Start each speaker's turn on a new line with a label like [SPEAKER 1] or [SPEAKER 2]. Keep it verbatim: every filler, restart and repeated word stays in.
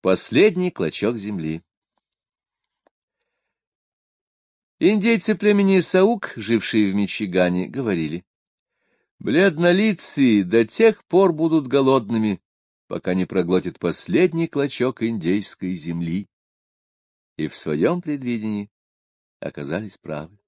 [SPEAKER 1] Последний клочок земли. Индейцы племени Саук, жившие в Мичигане, говорили: бледнолицые до тех пор будут голодными, пока не проглотят последний клочок индейской земли. И в своем предвидении оказались правы.